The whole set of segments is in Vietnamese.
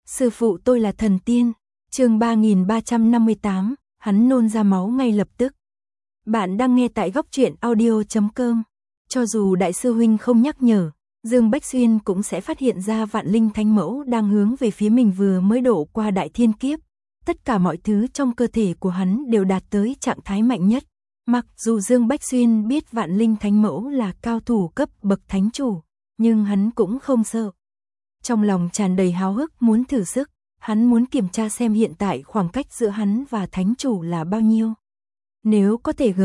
Sư phụ tôi là thần tiên. Chương 3358, hắn nôn ra máu ngay lập tức. Bạn đang nghe tại góc truyện audio.com. Cho dù đại sư huynh không nhắc nhở, Dương Bách Xuyên cũng sẽ phát hiện ra Vạn Linh Thánh Mẫu đang hướng về phía mình vừa mới độ qua đại thiên kiếp. Tất cả mọi thứ trong cơ thể của hắn đều đạt tới trạng thái mạnh nhất. Mặc dù Dương Bách Xuyên biết Vạn Linh Thánh Mẫu là cao thủ cấp bậc thánh chủ, nhưng hắn cũng không sợ. Trong lòng tràn đầy háo hức muốn thử sức, hắn muốn kiểm tra xem hiện tại khoảng cách giữa hắn và thánh chủ là bao nhiêu. Nếu có thể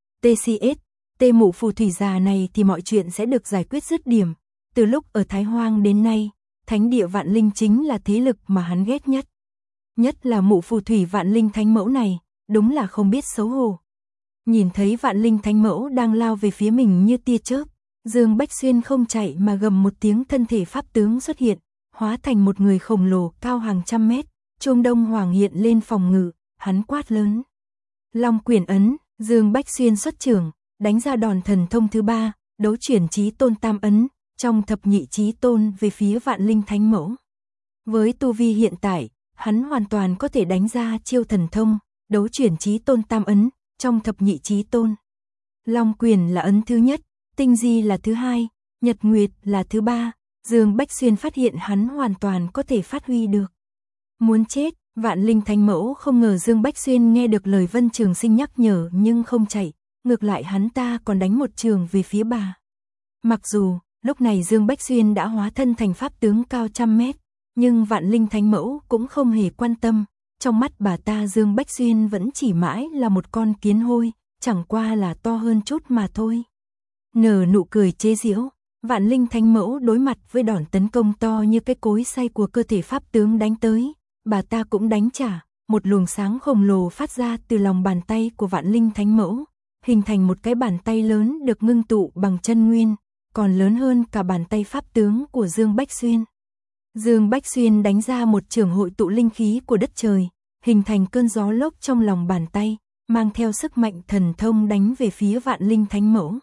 TCS, mụ phù thủy già này thì mọi chuyện sẽ được giải quyết dứt điểm. Từ lúc ở Thái Hoang đến nay, thánh địa Vạn Linh chính là thế lực mà hắn ghét nhất. Nhất là mụ phù thủy Vạn Linh Thánh Mẫu này, đúng là không biết xấu hổ. Nhìn thấy Vạn Linh Thánh Mẫu đang lao về phía mình như tia chớp, Dương Bách Xuyên không chạy mà gầm một tiếng, thân thể pháp tướng xuất hiện, hóa thành một người khổng lồ cao hàng trăm mét, Trung Đông Hoàng hiện lên phòng ngự, hắn quát lớn. Long Quyền Ấn, Dương Bách Xuyên xuất trưởng, đánh ra đòn thần thông thứ 3, đấu chuyển chí tôn tam ấn, trong thập nhị chí tôn về phía Vạn Linh Thánh Mẫu. Với tu vi hiện tại, hắn hoàn toàn có thể đánh ra chiêu thần thông, đấu chuyển chí tôn tam ấn, trong thập nhị chí tôn. Long Quyền là ấn thứ nhất, Tinh Di là thứ hai, Nhật Nguyệt là thứ 3, Dương Bách Xuyên phát hiện hắn hoàn toàn có thể phát huy được. Muốn chết, Vạn Linh Thánh Mẫu không ngờ Dương Bách Xuyên nghe được lời Vân Trường Sinh nhắc nhở nhưng không chạy, ngược lại hắn ta còn đánh một trường về phía bà. Mặc dù, lúc này Dương Bách Xuyên đã hóa thân thành pháp tướng cao trăm mét, nhưng Vạn Linh Thánh Mẫu cũng không hề quan tâm, trong mắt bà ta Dương Bách Xuyên vẫn chỉ mãi là một con kiến hôi, chẳng qua là to hơn chút mà thôi. Nở nụ cười chế giễu, Vạn Linh Thánh Mẫu đối mặt với đòn tấn công to như cái cối xay của cơ thể pháp tướng đánh tới, bà ta cũng đánh trả, một luồng sáng khổng lồ phát ra từ lòng bàn tay của Vạn Linh Thánh Mẫu, hình thành một cái bàn tay lớn được ngưng tụ bằng chân nguyên, còn lớn hơn cả bàn tay pháp tướng của Dương Bách Xuyên. Dương Bách Xuyên đánh ra một chưởng hội tụ linh khí của đất trời, hình thành cơn gió lốc trong lòng bàn tay, mang theo sức mạnh thần thông đánh về phía Vạn Linh Thánh Mẫu.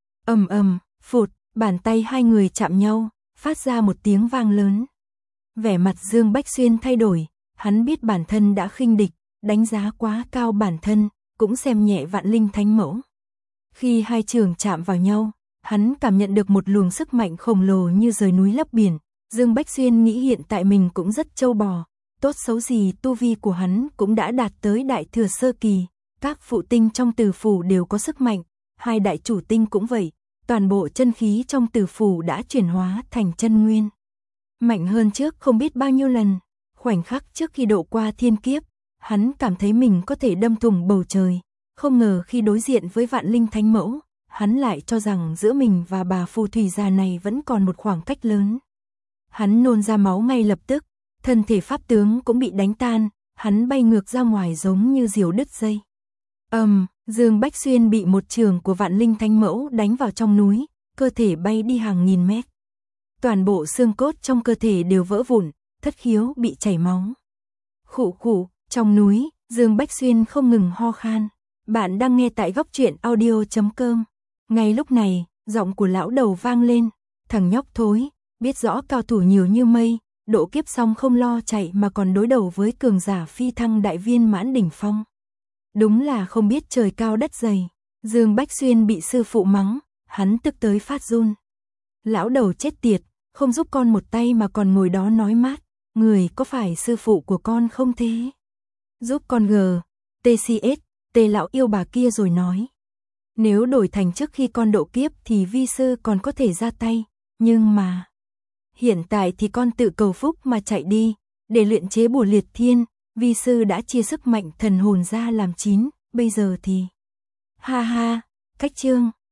Ầm ầm, phụt, bàn tay hai người chạm nhau, phát ra một tiếng vang lớn. Vẻ mặt Dương Bách Xuyên thay đổi, hắn biết bản thân đã khinh địch, đánh giá quá cao bản thân, cũng xem nhẹ Vạn Linh Thánh Mẫu. Khi hai trường chạm vào nhau, hắn cảm nhận được một luồng sức mạnh khổng lồ như rời núi lấp biển. Dương Bách Xuyên nghĩ hiện tại mình cũng rất trâu bò, tốt xấu gì tu vi của hắn cũng đã đạt tới đại thừa sơ kỳ, các phụ tinh trong tử phủ đều có sức mạnh, hai đại chủ tinh cũng vậy, toàn bộ chân khí trong tử phủ đã chuyển hóa thành chân nguyên. Mạnh hơn trước không biết bao nhiêu lần, khoảnh khắc trước khi độ qua thiên kiếp, hắn cảm thấy mình có thể đâm thủng bầu trời, không ngờ khi đối diện với Vạn Linh Thánh Mẫu, hắn lại cho rằng giữa mình và bà phù thủy già này vẫn còn một khoảng cách lớn. Hắn nôn ra máu ngay lập tức, thân thể pháp tướng cũng bị đánh tan, hắn bay ngược ra ngoài giống như diều đứt dây. Dương Bách Xuyên bị một chưởng của Vạn Linh Thánh Mẫu đánh vào trong núi, cơ thể bay đi hàng nghìn mét. Toàn bộ xương cốt trong cơ thể đều vỡ vụn, thất khiếu bị chảy máu. Khụ khụ, trong núi, Dương Bách Xuyên không ngừng ho khan. Bạn đang nghe tại góc truyện audio.com. Ngay lúc này, giọng của lão đầu vang lên, thằng nhóc thối, biết rõ cao thủ nhiều như mây, độ kiếp xong không lo chạy mà còn đối đầu với cường giả phi thăng đại viên mãn đỉnh phong. Đúng là không biết trời cao đất dày. Dương Bách Xuyên bị sư phụ mắng, hắn tức tới phát run. Lão đầu chết tiệt, không giúp con một tay mà còn ngồi đó nói mát, người có phải sư phụ của con không thế? Giúp con TCS, lão yêu bà kia rồi nói. Nếu đổi thành trước khi con độ kiếp thì vi sư còn có thể ra tay, nhưng mà hiện tại thì con tự cầu phúc mà chạy đi, để luyện chế bùa liệt thiên, vi sư đã chia sức mạnh thần hồn ra làm 9, bây giờ thì... Ha ha, cách chương.